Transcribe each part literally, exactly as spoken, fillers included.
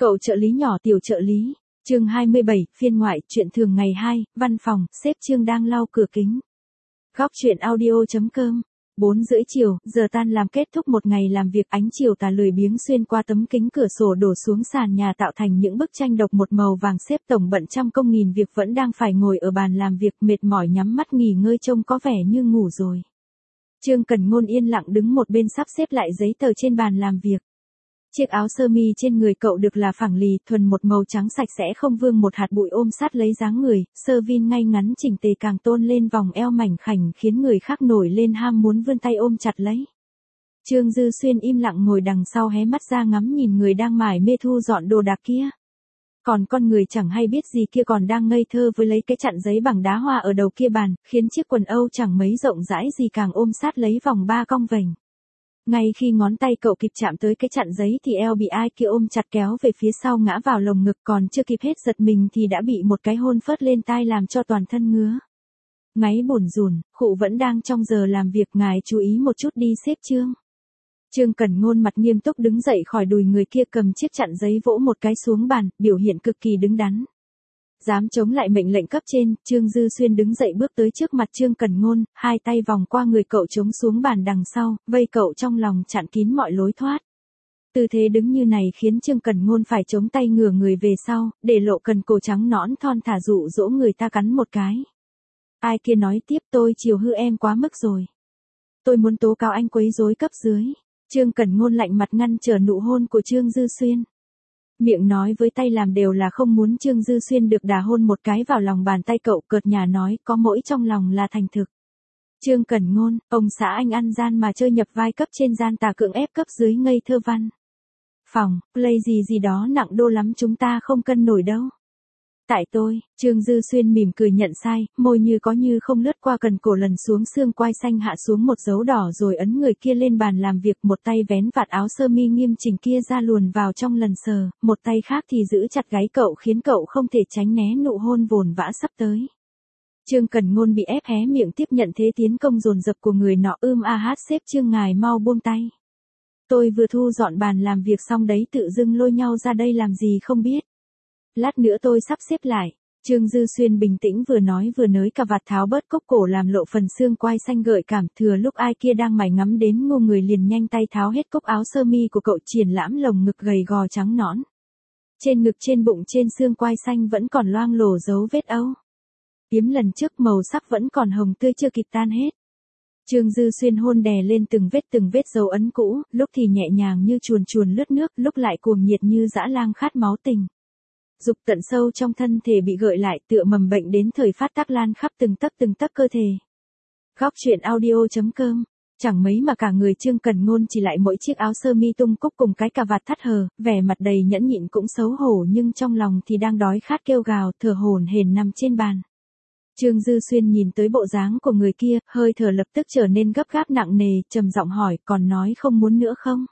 Cậu trợ lý nhỏ tiểu trợ lý, chương hai mươi bảy, phiên ngoại, chuyện thường ngày hai, văn phòng, sếp Trương đang lau cửa kính. Góc chuyện audio.com, bốn rưỡi chiều, giờ tan làm kết thúc một ngày làm việc, ánh chiều tà lười biếng xuyên qua tấm kính cửa sổ đổ xuống sàn nhà tạo thành những bức tranh độc một màu vàng. Sếp tổng bận trăm công nghìn việc vẫn đang phải ngồi ở bàn làm việc, mệt mỏi nhắm mắt nghỉ ngơi trông có vẻ như ngủ rồi. Trương Cần Ngôn yên lặng đứng một bên sắp xếp lại giấy tờ trên bàn làm việc. Chiếc áo sơ mi trên người cậu được là phẳng lì, thuần một màu trắng sạch sẽ không vương một hạt bụi ôm sát lấy dáng người, sơ vin ngay ngắn chỉnh tề càng tôn lên vòng eo mảnh khảnh khiến người khác nổi lên ham muốn vươn tay ôm chặt lấy. Trương Dư Xuyên im lặng ngồi đằng sau hé mắt ra ngắm nhìn người đang mải mê thu dọn đồ đạc kia. Còn con người chẳng hay biết gì kia còn đang ngây thơ với lấy cái chặn giấy bằng đá hoa ở đầu kia bàn, khiến chiếc quần âu chẳng mấy rộng rãi gì càng ôm sát lấy vòng ba cong vênh. Ngay khi ngón tay cậu kịp chạm tới cái chặn giấy thì eo bị ai kia ôm chặt kéo về phía sau ngã vào lồng ngực, còn chưa kịp hết giật mình thì đã bị một cái hôn phớt lên tai làm cho toàn thân ngứa. Ngáy bủn rủn, khụ vẫn đang trong giờ làm việc, ngài chú ý một chút đi sếp Trương. Trương Cần Ngôn mặt nghiêm túc đứng dậy khỏi đùi người kia, cầm chiếc chặn giấy vỗ một cái xuống bàn, biểu hiện cực kỳ đứng đắn. Dám chống lại mệnh lệnh cấp trên, Trương Dư Xuyên đứng dậy bước tới trước mặt Trương Cần Ngôn, hai tay vòng qua người cậu chống xuống bàn đằng sau, vây cậu trong lòng chặn kín mọi lối thoát. Tư thế đứng như này khiến Trương Cần Ngôn phải chống tay ngửa người về sau, để lộ cần cổ trắng nõn thon thả dụ dỗ người ta cắn một cái. Ai kia nói tiếp, tôi chiều hư em quá mức rồi. Tôi muốn tố cáo anh quấy rối cấp dưới. Trương Cần Ngôn lạnh mặt ngăn trở nụ hôn của Trương Dư Xuyên. Miệng nói với tay làm đều là không muốn Trương Dư Xuyên được đà hôn một cái vào lòng bàn tay cậu, cợt nhả nói, có mỗi trong lòng là thành thực. Trương Cần Ngôn, ông xã anh ăn gian mà chơi nhập vai cấp trên gian tà cưỡng ép cấp dưới ngây thơ văn phòng, play gì gì đó nặng đô lắm, chúng ta không cân nổi đâu. Tại tôi, Trương Dư Xuyên mỉm cười nhận sai, môi như có như không lướt qua cần cổ lần xuống xương quai xanh hạ xuống một dấu đỏ rồi ấn người kia lên bàn làm việc, một tay vén vạt áo sơ mi nghiêm chỉnh kia ra luồn vào trong lần sờ, một tay khác thì giữ chặt gáy cậu khiến cậu không thể tránh né nụ hôn vồn vã sắp tới. Trương Cần Ngôn bị ép hé miệng tiếp nhận thế tiến công dồn dập của người nọ. Ưm a hát sếp Trương ngài mau buông tay. Tôi vừa thu dọn bàn làm việc xong đấy, tự dưng lôi nhau ra đây làm gì không biết. Lát nữa tôi sắp xếp lại. Trương Dư Xuyên bình tĩnh vừa nói vừa nới cà vạt tháo bớt cúc cổ làm lộ phần xương quai xanh gợi cảm, thừa lúc ai kia đang mải ngắm đến ngu người liền nhanh tay tháo hết cúc áo sơ mi của cậu, triển lãm lồng ngực gầy gò trắng nõn. Trên ngực trên bụng trên xương quai xanh vẫn còn loang lổ dấu vết âu yếm lần trước, màu sắc vẫn còn hồng tươi chưa kịp tan hết. Trương Dư Xuyên hôn đè lên từng vết từng vết dấu ấn cũ, lúc thì nhẹ nhàng như chuồn chuồn lướt nước, lúc lại cuồng nhiệt như dã lang khát máu tình. Dục tận sâu trong thân thể bị gợi lại, tựa mầm bệnh đến thời phát tác lan khắp từng tấc từng tấc cơ thể. Góc chuyện audio.com, chẳng mấy mà cả người Trương Cần Ngôn chỉ lại mỗi chiếc áo sơ mi tung cúc cùng cái cà vạt thắt hờ, vẻ mặt đầy nhẫn nhịn cũng xấu hổ nhưng trong lòng thì đang đói khát kêu gào, thở hổn hển nằm trên bàn. Trương Dư Xuyên nhìn tới bộ dáng của người kia, hơi thở lập tức trở nên gấp gáp nặng nề, trầm giọng hỏi, còn nói không muốn nữa không?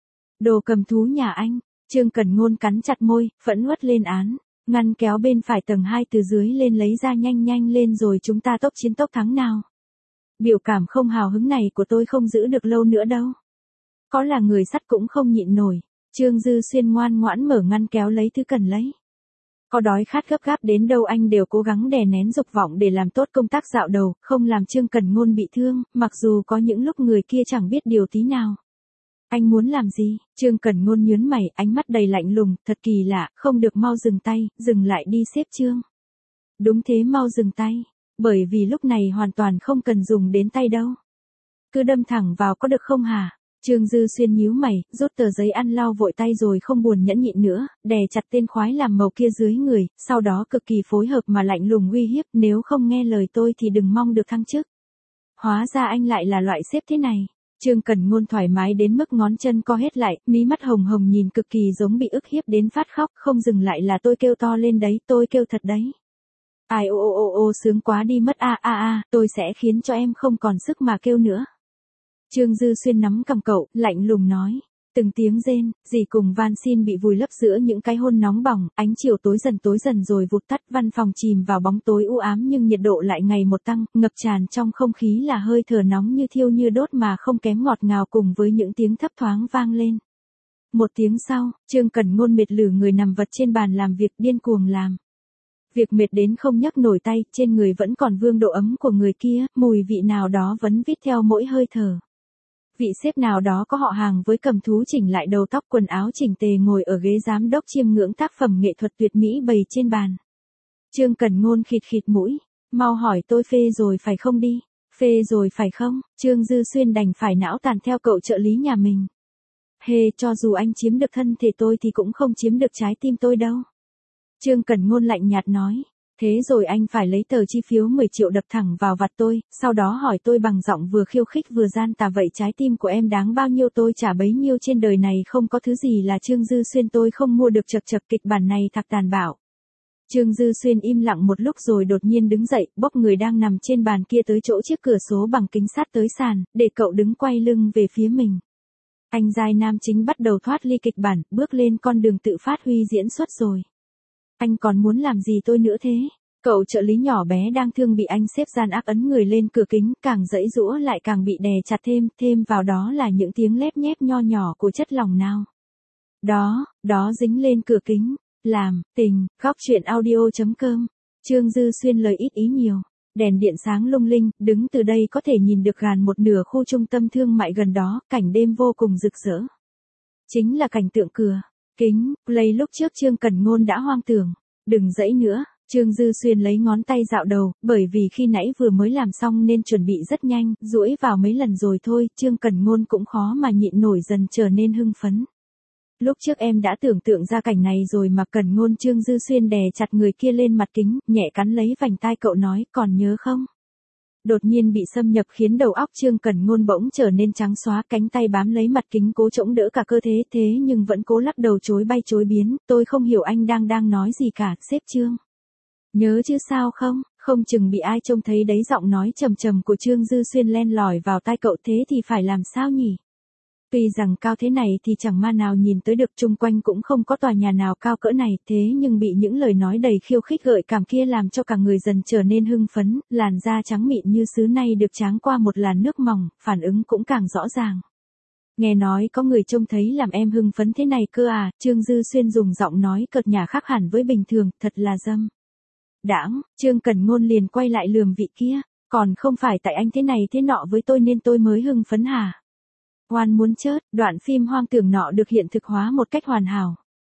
Đồ cầm thú nhà anh. Trương Cần Ngôn cắn chặt môi, phẫn uất lên án, ngăn kéo bên phải tầng hai từ dưới lên lấy ra nhanh nhanh lên rồi chúng ta tốc chiến tốc thắng nào. Biểu cảm không hào hứng này của tôi không giữ được lâu nữa đâu. Có là người sắt cũng không nhịn nổi. Trương Dư Xuyên ngoan ngoãn mở ngăn kéo lấy thứ cần lấy. Có đói khát gấp gáp đến đâu anh đều cố gắng đè nén dục vọng để làm tốt công tác dạo đầu, không làm Trương Cần Ngôn bị thương, mặc dù có những lúc người kia chẳng biết điều tí nào. Anh muốn làm gì? Trương Cần Ngôn nhướng mày, ánh mắt đầy lạnh lùng, thật kỳ lạ, không được mau dừng tay, dừng lại đi sếp Trương. Đúng thế, mau dừng tay, bởi vì lúc này hoàn toàn không cần dùng đến tay đâu. Cứ đâm thẳng vào có được không hả? Trương Dư Xuyên nhíu mày, rút tờ giấy ăn lau vội tay rồi không buồn nhẫn nhịn nữa, đè chặt tên khoái làm màu kia dưới người, sau đó cực kỳ phối hợp mà lạnh lùng uy hiếp, nếu không nghe lời tôi thì đừng mong được thăng chức. Hóa ra anh lại là loại sếp thế này. Trương Cần Ngôn thoải mái đến mức ngón chân co hết lại, mí mắt hồng hồng nhìn cực kỳ giống bị ức hiếp đến phát khóc, không dừng lại là tôi kêu to lên đấy, tôi kêu thật đấy. Ai ô ô ô ô sướng quá đi mất, a a a, tôi sẽ khiến cho em không còn sức mà kêu nữa. Trương Dư Xuyên nắm cầm cậu, lạnh lùng nói, từng tiếng rên, dì cùng van xin bị vùi lấp giữa những cái hôn nóng bỏng, ánh chiều tối dần tối dần rồi vụt tắt, văn phòng chìm vào bóng tối u ám nhưng nhiệt độ lại ngày một tăng, ngập tràn trong không khí là hơi thở nóng như thiêu như đốt mà không kém ngọt ngào cùng với những tiếng thấp thoáng vang lên. Một tiếng sau, Trương Cẩn Ngôn mệt lử người nằm vật trên bàn làm việc điên cuồng làm. Việc mệt đến không nhấc nổi tay, trên người vẫn còn vương độ ấm của người kia, mùi vị nào đó vẫn vít theo mỗi hơi thở. Vị sếp nào đó có họ hàng với cầm thú chỉnh lại đầu tóc quần áo chỉnh tề ngồi ở ghế giám đốc chiêm ngưỡng tác phẩm nghệ thuật tuyệt mỹ bày trên bàn. Trương Cẩn Ngôn khịt khịt mũi, mau hỏi tôi phê rồi phải không đi, phê rồi phải không, Trương Dư Xuyên đành phải não tàn theo cậu trợ lý nhà mình. Hê, cho dù anh chiếm được thân thể tôi thì cũng không chiếm được trái tim tôi đâu. Trương Cẩn Ngôn lạnh nhạt nói, thế rồi anh phải lấy tờ chi phiếu mười triệu đập thẳng vào vặt tôi, sau đó hỏi tôi bằng giọng vừa khiêu khích vừa gian tà vậy trái tim của em đáng bao nhiêu tôi trả bấy nhiêu trên đời này không có thứ gì là Trương Dư Xuyên tôi không mua được chật chật kịch bản này thật tàn bạo. Trương Dư Xuyên im lặng một lúc rồi đột nhiên đứng dậy, bốc người đang nằm trên bàn kia tới chỗ chiếc cửa sổ bằng kính sát tới sàn, để cậu đứng quay lưng về phía mình. Anh giai nam chính bắt đầu thoát ly kịch bản, bước lên con đường tự phát huy diễn xuất rồi. Anh còn muốn làm gì tôi nữa thế? Cậu trợ lý nhỏ bé đang thương bị anh xếp gian áp ấn người lên cửa kính, càng dãy giũa lại càng bị đè chặt thêm, thêm vào đó là những tiếng lép nhép nho nhỏ của chất lỏng nào. Đó, đó dính lên cửa kính. Làm, tình, góc truyện audio chấm com. Trương Dư Xuyên lời ít ý nhiều. Đèn điện sáng lung linh, đứng từ đây có thể nhìn được gần một nửa khu trung tâm thương mại gần đó, cảnh đêm vô cùng rực rỡ. Chính là cảnh tượng cửa kính, play lúc trước Trương Cẩn Ngôn đã hoang tưởng. Đừng dãy nữa, Trương Dư Xuyên lấy ngón tay dạo đầu, bởi vì khi nãy vừa mới làm xong nên chuẩn bị rất nhanh, duỗi vào mấy lần rồi thôi, Trương Cẩn Ngôn cũng khó mà nhịn nổi dần trở nên hưng phấn. Lúc trước em đã tưởng tượng ra cảnh này rồi mà Cẩn Ngôn. Trương Dư Xuyên đè chặt người kia lên mặt kính, nhẹ cắn lấy vành tai cậu nói, còn nhớ không? Đột nhiên bị xâm nhập khiến đầu óc Trương Cẩn Ngôn bỗng trở nên trắng xóa, cánh tay bám lấy mặt kính cố chống đỡ cả cơ thế thế nhưng vẫn cố lắc đầu chối bay chối biến, tôi không hiểu anh đang đang nói gì cả, sếp Trương. Nhớ chứ sao không, không chừng bị ai trông thấy đấy. Giọng nói trầm trầm của Trương Dư Xuyên len lỏi vào tai cậu, thế thì phải làm sao nhỉ? Tuy rằng cao thế này thì chẳng ma nào nhìn tới được, chung quanh cũng không có tòa nhà nào cao cỡ này, thế nhưng bị những lời nói đầy khiêu khích gợi cảm kia làm cho cả người dần trở nên hưng phấn, làn da trắng mịn như sứ nay được tráng qua một làn nước mỏng, phản ứng cũng càng rõ ràng. Nghe nói có người trông thấy làm em hưng phấn thế này cơ à, Trương Dư Xuyên dùng giọng nói cợt nhả khác hẳn với bình thường, thật là dâm đãng. Trương Cẩn Ngôn liền quay lại lườm vị kia, còn không phải tại anh thế này thế nọ với tôi nên tôi mới hưng phấn hả? Oan muốn chết, đoạn phim hoang tưởng nọ được hiện thực hóa một cách hoàn hảo.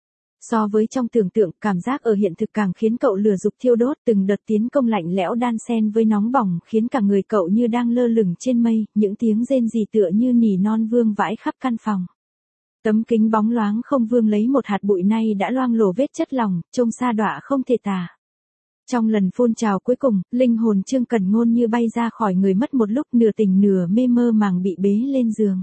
So với trong tưởng tượng, cảm giác ở hiện thực càng khiến cậu lửa dục thiêu đốt, từng đợt tiến công lạnh lẽo đan xen với nóng bỏng khiến cả người cậu như đang lơ lửng trên mây, những tiếng rên rỉ tựa như nỉ non vương vãi khắp căn phòng. Tấm kính bóng loáng không vương lấy một hạt bụi nay đã loang lổ vết chất lỏng, trông xa đọa không thể tả. Trong lần phun trào cuối cùng, linh hồn Trương Cẩn Ngôn như bay ra khỏi người, mất một lúc nửa tỉnh nửa mê mơ màng bị bế lên giường.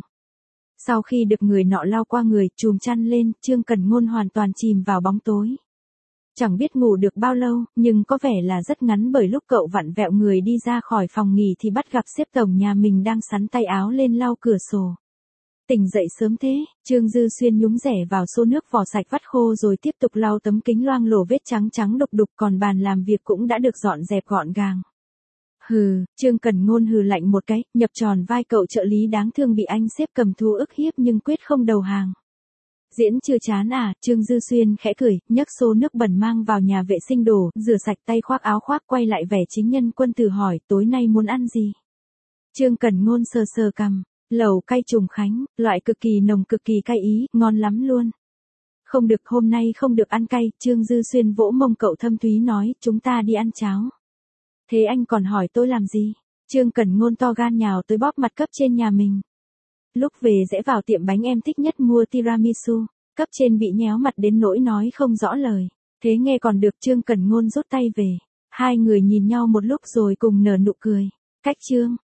Sau khi được người nọ lao qua người, chùm chăn lên, Trương Cẩn Ngôn hoàn toàn chìm vào bóng tối. Chẳng biết ngủ được bao lâu, nhưng có vẻ là rất ngắn, bởi lúc cậu vặn vẹo người đi ra khỏi phòng nghỉ thì bắt gặp sếp tổng nhà mình đang sắn tay áo lên lau cửa sổ. Tỉnh dậy sớm thế, Trương Dư Xuyên nhúng rẻ vào xô nước vò sạch vắt khô rồi tiếp tục lau tấm kính loang lổ vết trắng trắng đục đục, còn bàn làm việc cũng đã được dọn dẹp gọn gàng. Hừ, Trương Cẩn Ngôn hừ lạnh một cái, nhập tròn vai cậu trợ lý đáng thương bị anh xếp cầm thú ức hiếp nhưng quyết không đầu hàng. Diễn chưa chán à, Trương Dư Xuyên khẽ cười, nhấc xô nước bẩn mang vào nhà vệ sinh đổ, rửa sạch tay, khoác áo khoác, quay lại vẻ chính nhân quân tử hỏi, tối nay muốn ăn gì? Trương Cẩn Ngôn sờ sờ cằm, lẩu cay Trùng Khánh, loại cực kỳ nồng cực kỳ cay ý, ngon lắm luôn. Không được, hôm nay không được ăn cay, Trương Dư Xuyên vỗ mông cậu thâm thúy nói, chúng ta đi ăn cháo. Thế anh còn hỏi tôi làm gì? Trương Cẩn Ngôn to gan nhào tới bóp mặt cấp trên nhà mình. Lúc về rẽ vào tiệm bánh em thích nhất mua tiramisu, cấp trên bị nhéo mặt đến nỗi nói không rõ lời. Thế nghe còn được, Trương Cẩn Ngôn rút tay về. Hai người nhìn nhau một lúc rồi cùng nở nụ cười. Cách Trương